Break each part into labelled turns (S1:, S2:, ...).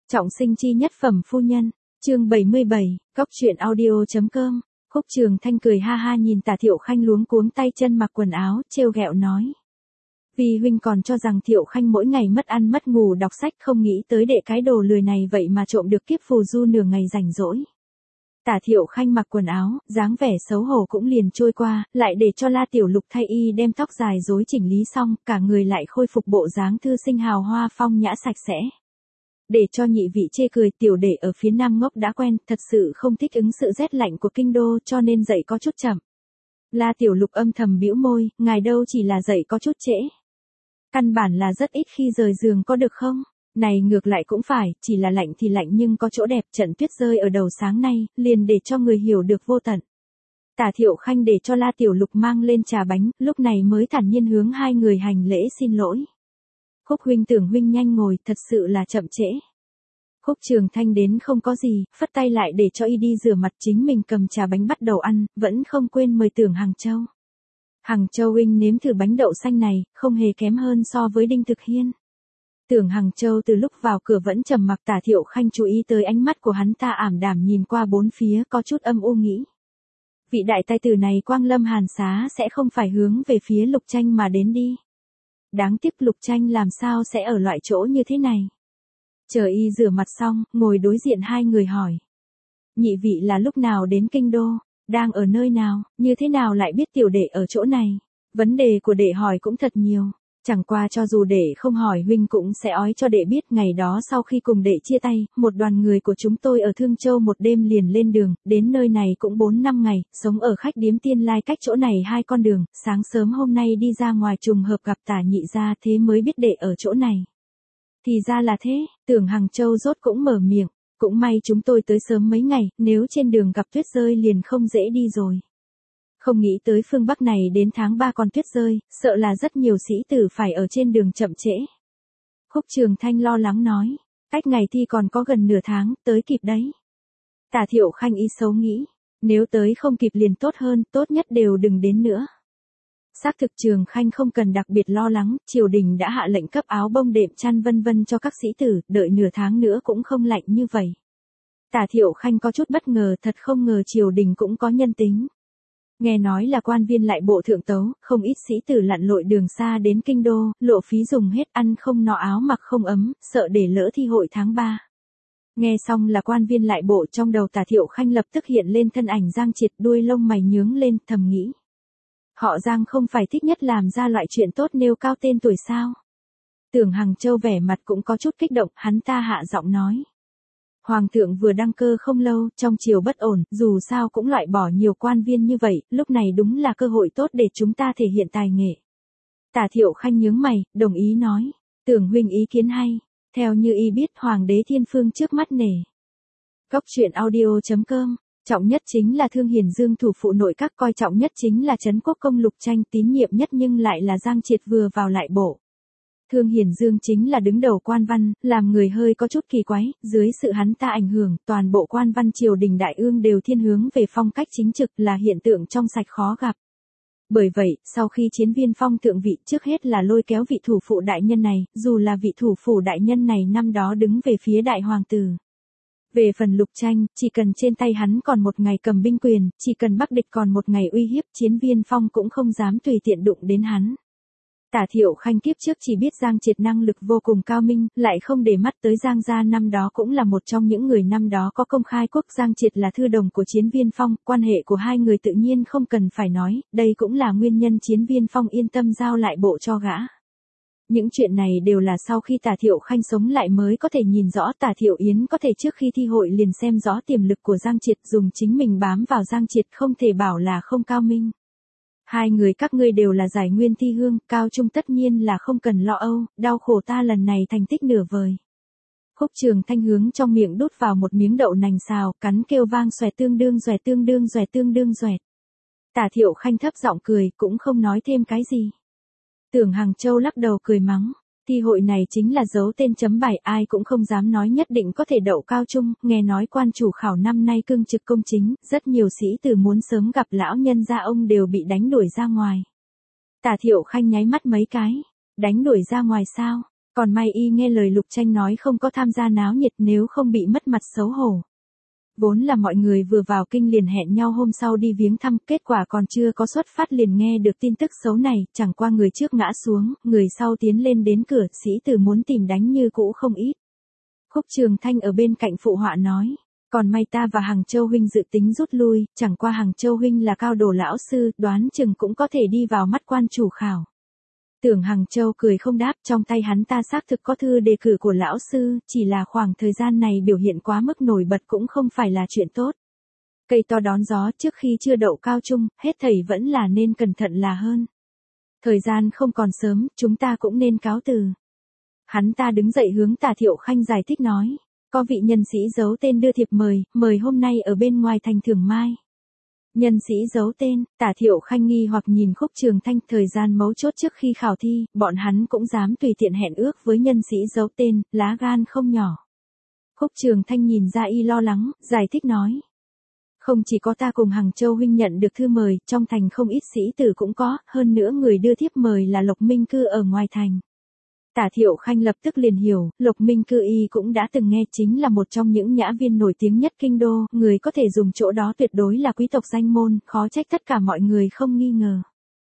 S1: Trọng sinh chi nhất phẩm phu nhân, chương 77, Cóc truyện audio.com. Khúc Trường Thanh cười ha ha nhìn Tả Thiệu Khanh luống cuống tay chân mặc quần áo, trêu ghẹo nói. Vì huynh còn cho rằng Thiệu Khanh mỗi ngày mất ăn mất ngủ đọc sách, không nghĩ tới đệ cái đồ lười này vậy mà trộm được kiếp phù du nửa ngày rảnh rỗi. Tả Thiệu Khanh mặc quần áo, dáng vẻ xấu hổ cũng liền trôi qua, lại để cho La Tiểu Lục thay y đem tóc dài rối chỉnh lý xong, cả người lại khôi phục bộ dáng thư sinh hào hoa phong nhã sạch sẽ. Để cho nhị vị chê cười, tiểu đệ ở phía Nam ngốc đã quen, thật sự không thích ứng sự rét lạnh của kinh đô, cho nên dậy có chút chậm. La Tiểu Lục âm thầm bĩu môi, ngài đâu chỉ là dậy có chút trễ. Căn bản là rất ít khi rời giường có được không? Này ngược lại cũng phải, chỉ là lạnh thì lạnh nhưng có chỗ đẹp, trận tuyết rơi ở đầu sáng nay, liền để cho người hiểu được vô tận. Tả Thiệu Khanh để cho La Tiểu Lục mang lên trà bánh, lúc này mới thản nhiên hướng hai người hành lễ xin lỗi. Khúc huynh tưởng huynh nhanh ngồi, thật sự là chậm trễ. Khúc Trường Thanh đến không có gì, phất tay lại để cho y đi rửa mặt, chính mình cầm trà bánh bắt đầu ăn, vẫn không quên mời Tưởng Hằng Châu. Hằng Châu huynh nếm thử bánh đậu xanh này, không hề kém hơn so với Đinh Thực Hiên. Tưởng Hằng Châu từ lúc vào cửa vẫn trầm mặc, Tả Thiệu Khanh chú ý tới ánh mắt của hắn ta ảm đạm nhìn qua bốn phía, có chút âm u nghĩ. Vị đại tài tử này quang lâm hàn xá sẽ không phải hướng về phía Lục Tranh mà đến đi. Đáng tiếc Lục Tranh làm sao sẽ ở loại chỗ như thế này. Chờ y rửa mặt xong, ngồi đối diện hai người hỏi. Nhị vị là lúc nào đến kinh đô, đang ở nơi nào, như thế nào lại biết tiểu đệ ở chỗ này. Vấn đề của đệ hỏi cũng thật nhiều. Chẳng qua cho dù đệ không hỏi huynh cũng sẽ ói cho đệ biết, ngày đó sau khi cùng đệ chia tay, một đoàn người của chúng tôi ở Thương Châu một đêm liền lên đường, đến nơi này cũng 4-5 ngày, sống ở khách điếm Tiên Lai cách chỗ này 2 con đường, sáng sớm hôm nay đi ra ngoài trùng hợp gặp Tả nhị gia, thế mới biết đệ ở chỗ này. Thì ra là thế, Tưởng Hằng Châu rốt cũng mở miệng, cũng may chúng tôi tới sớm mấy ngày, nếu trên đường gặp tuyết rơi liền không dễ đi rồi. Không nghĩ tới phương Bắc này đến tháng 3 còn tuyết rơi, sợ là rất nhiều sĩ tử phải ở trên đường chậm trễ. Khúc Trường Thanh lo lắng nói, cách ngày thi còn có gần nửa tháng, tới kịp đấy. Tả Thiệu Khanh ý xấu nghĩ, nếu tới không kịp liền tốt hơn, tốt nhất đều đừng đến nữa. Xác thực Trường Khanh không cần đặc biệt lo lắng, triều đình đã hạ lệnh cấp áo bông đệm chăn vân vân cho các sĩ tử, đợi nửa tháng nữa cũng không lạnh như vậy. Tả Thiệu Khanh có chút bất ngờ, thật không ngờ triều đình cũng có nhân tính. Nghe nói là quan viên lại bộ thượng tấu, không ít sĩ tử lặn lội đường xa đến kinh đô, lộ phí dùng hết, ăn không no áo mặc không ấm, sợ để lỡ thi hội tháng 3. Nghe xong là quan viên lại bộ, trong đầu Tả Thiệu Khanh lập tức hiện lên thân ảnh Giang Triệt, đuôi lông mày nhướng lên, thầm nghĩ. Họ Giang không phải thích nhất làm ra loại chuyện tốt nêu cao tên tuổi sao? Tưởng Hằng Châu vẻ mặt cũng có chút kích động, hắn ta hạ giọng nói. Hoàng thượng vừa đăng cơ không lâu, trong triều bất ổn, dù sao cũng loại bỏ nhiều quan viên như vậy, lúc này đúng là cơ hội tốt để chúng ta thể hiện tài nghệ. Tả Thiệu Khanh nhướng mày, đồng ý nói. Tưởng huynh ý kiến hay, theo như y biết Hoàng đế thiên phương trước mắt nể. Cóc truyện audio.com. Trọng nhất chính là Thương Hiền Dương thủ phụ nội các, coi trọng nhất chính là Trấn Quốc công Lục Tranh, tín nhiệm nhất nhưng lại là Giang Triệt vừa vào lại bộ. Thương Hiền Dương chính là đứng đầu quan văn, làm người hơi có chút kỳ quái, dưới sự hắn ta ảnh hưởng, toàn bộ quan văn triều đình đại ương đều thiên hướng về phong cách chính trực, là hiện tượng trong sạch khó gặp. Bởi vậy, sau khi Chiến Viên phong thượng vị, trước hết là lôi kéo vị thủ phụ đại nhân này, dù là vị thủ phủ đại nhân này năm đó đứng về phía đại hoàng tử. Về phần Lục Tranh, chỉ cần trên tay hắn còn một ngày cầm binh quyền, chỉ cần Bắc địch còn một ngày uy hiếp, Chiến Viên phong cũng không dám tùy tiện đụng đến hắn. Tả Thiệu Khanh kiếp trước chỉ biết Giang Triệt năng lực vô cùng cao minh, lại không để mắt tới Giang gia năm đó cũng là một trong những người năm đó có công khai quốc. Giang Triệt là thư đồng của Chiến Viên phong, quan hệ của hai người tự nhiên không cần phải nói, đây cũng là nguyên nhân Chiến Viên phong yên tâm giao lại bộ cho gã. Những chuyện này đều là sau khi Tả Thiệu Khanh sống lại mới có thể nhìn rõ. Tả Thiệu Yến có thể trước khi thi hội liền xem rõ tiềm lực của Giang Triệt, dùng chính mình bám vào Giang Triệt, không thể bảo là không cao minh. Hai người các ngươi đều là giải nguyên thi hương, cao trung tất nhiên là không cần lo âu, đau khổ ta lần này thành tích nửa vời. Khúc Trường Thanh hướng trong miệng đút vào một miếng đậu nành xào, cắn kêu vang xoẹt tương đương xoẹt tương đương xoẹt tương đương xoẹt. Tả Thiệu Khanh thấp giọng cười, cũng không nói thêm cái gì. Tưởng Hằng Châu lắc đầu cười mắng. Thi hội này chính là dấu tên chấm bài, ai cũng không dám nói nhất định có thể đậu cao trung, nghe nói quan chủ khảo năm nay cương trực công chính, rất nhiều sĩ tử muốn sớm gặp lão nhân gia ông đều bị đánh đuổi ra ngoài. Tả Thiệu Khanh nháy mắt mấy cái, đánh đuổi ra ngoài sao? Còn may y nghe lời Lục Tranh nói không có tham gia náo nhiệt nếu không bị mất mặt xấu hổ. Vốn là mọi người vừa vào kinh liền hẹn nhau hôm sau đi viếng thăm, kết quả còn chưa có xuất phát liền nghe được tin tức xấu này, chẳng qua người trước ngã xuống, người sau tiến lên đến cửa, sĩ tử muốn tìm đánh như cũ không ít. Khúc Trường Thanh ở bên cạnh phụ họa nói, còn may ta và Hằng Châu huynh dự tính rút lui, chẳng qua Hằng Châu huynh là cao đồ lão sư, đoán chừng cũng có thể đi vào mắt quan chủ khảo. Tưởng Hằng Châu cười không đáp, trong tay hắn ta xác thực có thư đề cử của lão sư, chỉ là khoảng thời gian này biểu hiện quá mức nổi bật cũng không phải là chuyện tốt. Cây to đón gió, trước khi chưa đậu cao trung, hết thảy vẫn là nên cẩn thận là hơn. Thời gian không còn sớm, chúng ta cũng nên cáo từ. Hắn ta đứng dậy hướng Tả Thiệu Khanh giải thích nói, có vị nhân sĩ giấu tên đưa thiệp mời hôm nay ở bên ngoài thành Thường Mai. Nhân sĩ giấu tên, Tả Thiệu Khanh nghi hoặc nhìn Khúc Trường Thanh, thời gian mấu chốt trước khi khảo thi, bọn hắn cũng dám tùy tiện hẹn ước với nhân sĩ giấu tên, lá gan không nhỏ. Khúc Trường Thanh nhìn ra y lo lắng, giải thích nói. Không chỉ có ta cùng Hằng Châu huynh nhận được thư mời, trong thành không ít sĩ tử cũng có, hơn nữa người đưa thiếp mời là Lộc Minh Cư ở ngoài thành. Tả Thiệu Khanh lập tức liền hiểu, Lộc Minh Cư y cũng đã từng nghe, chính là một trong những nhã viên nổi tiếng nhất kinh đô, người có thể dùng chỗ đó tuyệt đối là quý tộc danh môn, khó trách tất cả mọi người không nghi ngờ.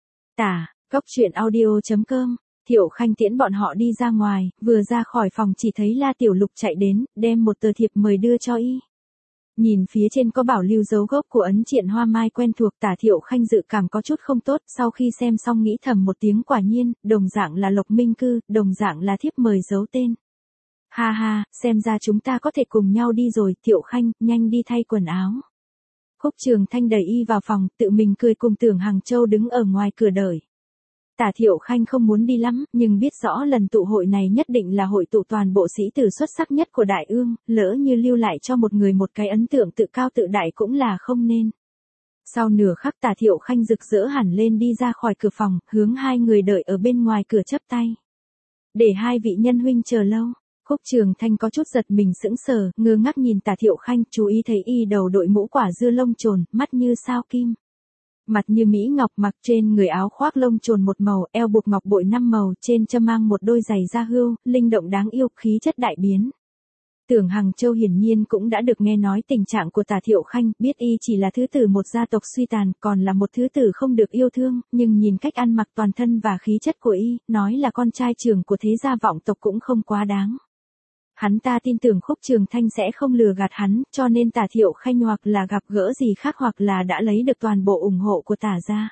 S1: Cóc truyện audio.com, Thiệu Khanh tiễn bọn họ đi ra ngoài, vừa ra khỏi phòng chỉ thấy La Tiểu Lục chạy đến, đem một tờ thiệp mời đưa cho y. Nhìn phía trên có bảo lưu dấu gốc của ấn triện hoa mai quen thuộc, Tả Thiệu Khanh dự cảm có chút không tốt, sau khi xem xong nghĩ thầm một tiếng, quả nhiên, đồng dạng là Lộc Minh Cư, đồng dạng là thiếp mời giấu tên. Ha ha, xem ra chúng ta có thể cùng nhau đi rồi, Thiệu Khanh, nhanh đi thay quần áo. Khúc Trường Thanh đẩy y vào phòng, tự mình cười cùng Tưởng Hằng Châu đứng ở ngoài cửa đợi. Tả Thiệu Khanh không muốn đi lắm, nhưng biết rõ lần tụ hội này nhất định là hội tụ toàn bộ sĩ tử xuất sắc nhất của Đại Ương, lỡ như lưu lại cho một người một cái ấn tượng tự cao tự đại cũng là không nên. Sau nửa khắc Tả Thiệu Khanh rực rỡ hẳn lên đi ra khỏi cửa phòng, hướng hai người đợi ở bên ngoài cửa chắp tay. Để hai vị nhân huynh chờ lâu. Khúc Trường Thanh có chút giật mình sững sờ, ngơ ngác nhìn Tả Thiệu Khanh, chú ý thấy y đầu đội mũ quả dưa lông chồn, mắt như sao kim. Mặt như mỹ ngọc, mặc trên người áo khoác lông chồn một màu, eo buộc ngọc bội 5 màu, trên châm mang một đôi giày da hươu, linh động đáng yêu, khí chất đại biến. Tưởng Hằng Châu hiển nhiên cũng đã được nghe nói tình trạng của Tả Thiệu Khanh, biết y chỉ là thứ tử một gia tộc suy tàn, còn là một thứ tử không được yêu thương, nhưng nhìn cách ăn mặc toàn thân và khí chất của y, nói là con trai trưởng của thế gia vọng tộc cũng không quá đáng. Hắn ta tin tưởng Khúc Trường Thanh sẽ không lừa gạt hắn, cho nên Tả Thiệu Khanh hoặc là gặp gỡ gì khác hoặc là đã lấy được toàn bộ ủng hộ của Tả gia.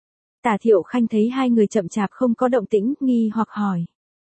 S1: Tả Thiệu Khanh thấy hai người chậm chạp không có động tĩnh, nghi hoặc hỏi.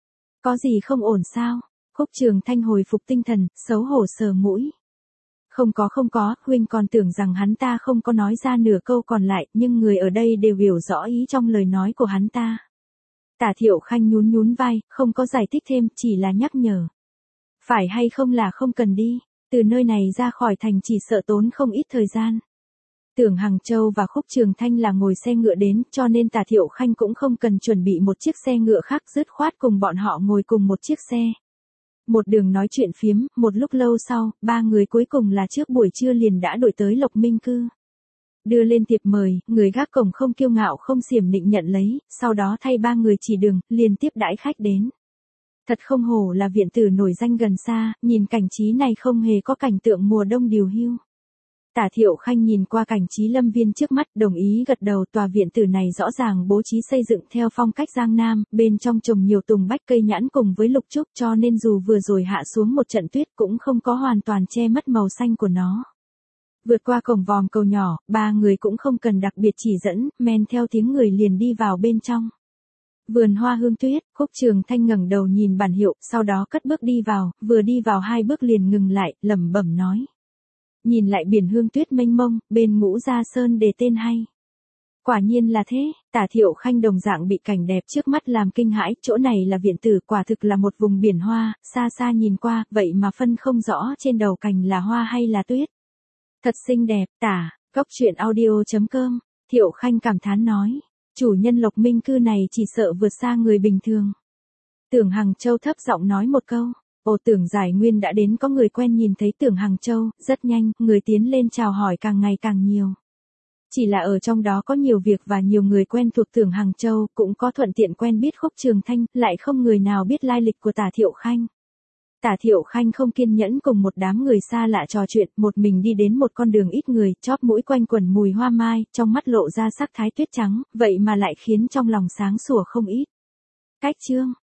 S1: Có gì không ổn sao? Khúc Trường Thanh hồi phục tinh thần, xấu hổ sờ mũi. Không có, huynh còn tưởng rằng hắn ta không có nói ra nửa câu còn lại, nhưng người ở đây đều hiểu rõ ý trong lời nói của hắn ta. Tả Thiệu Khanh nhún vai, không có giải thích thêm, chỉ là nhắc nhở. Phải hay không là không cần đi, từ nơi này ra khỏi thành chỉ sợ tốn không ít thời gian. Tưởng Hằng Châu và Khúc Trường Thanh là ngồi xe ngựa đến, cho nên Tả Thiệu Khanh cũng không cần chuẩn bị một chiếc xe ngựa khác, dứt khoát cùng bọn họ ngồi cùng một chiếc xe. Một đường nói chuyện phiếm, một lúc lâu sau, ba người cuối cùng là trước buổi trưa liền đã đuổi tới Lộc Minh Cư. Đưa lên thiệp mời, người gác cổng không kiêu ngạo không xiểm nịnh nhận lấy, sau đó thay ba người chỉ đường, liền tiếp đãi khách đến. Thật không hổ là viện tử nổi danh gần xa, nhìn cảnh trí này không hề có cảnh tượng mùa đông điều hưu. Tả Thiệu Khanh nhìn qua cảnh trí lâm viên trước mắt, đồng ý gật đầu, tòa viện tử này rõ ràng bố trí xây dựng theo phong cách Giang Nam, bên trong trồng nhiều tùng bách cây nhãn cùng với lục trúc, cho nên dù vừa rồi hạ xuống một trận tuyết cũng không có hoàn toàn che mất màu xanh của nó. Vượt qua cổng vòm cầu nhỏ, ba người cũng không cần đặc biệt chỉ dẫn, men theo tiếng người liền đi vào bên trong. Vườn hoa hương tuyết, Khúc Trường Thanh ngẩng đầu nhìn bản hiệu, sau đó cất bước đi vào, vừa đi vào hai bước liền ngừng lại, lẩm bẩm nói. Nhìn lại biển hương tuyết mênh mông, bên Ngũ Gia Sơn đề tên hay. Quả nhiên là thế, Tả Thiệu Khanh đồng dạng bị cảnh đẹp trước mắt làm kinh hãi, chỗ này là viện tử, quả thực là một vùng biển hoa, xa xa nhìn qua, vậy mà phân không rõ trên đầu cành là hoa hay là tuyết. Thật xinh đẹp, Cóc truyện audio.com, Thiệu Khanh cảm thán nói. Chủ nhân Lộc Minh Cư này chỉ sợ vượt xa người bình thường. Tưởng Hằng Châu thấp giọng nói một câu. Tưởng Giải Nguyên đã đến, có người quen nhìn thấy Tưởng Hằng Châu, rất nhanh, người tiến lên chào hỏi càng ngày càng nhiều. Chỉ là ở trong đó có nhiều việc và nhiều người quen thuộc Tưởng Hằng Châu, cũng có thuận tiện quen biết Khúc Trường Thanh, lại không người nào biết lai lịch của Tả Thiệu Khanh. Tả Thiệu Khanh không kiên nhẫn cùng một đám người xa lạ trò chuyện, một mình đi đến một con đường ít người, chóp mũi quanh quẩn mùi hoa mai, trong mắt lộ ra sắc thái tuyết trắng, vậy mà lại khiến trong lòng sáng sủa không ít. Cách chương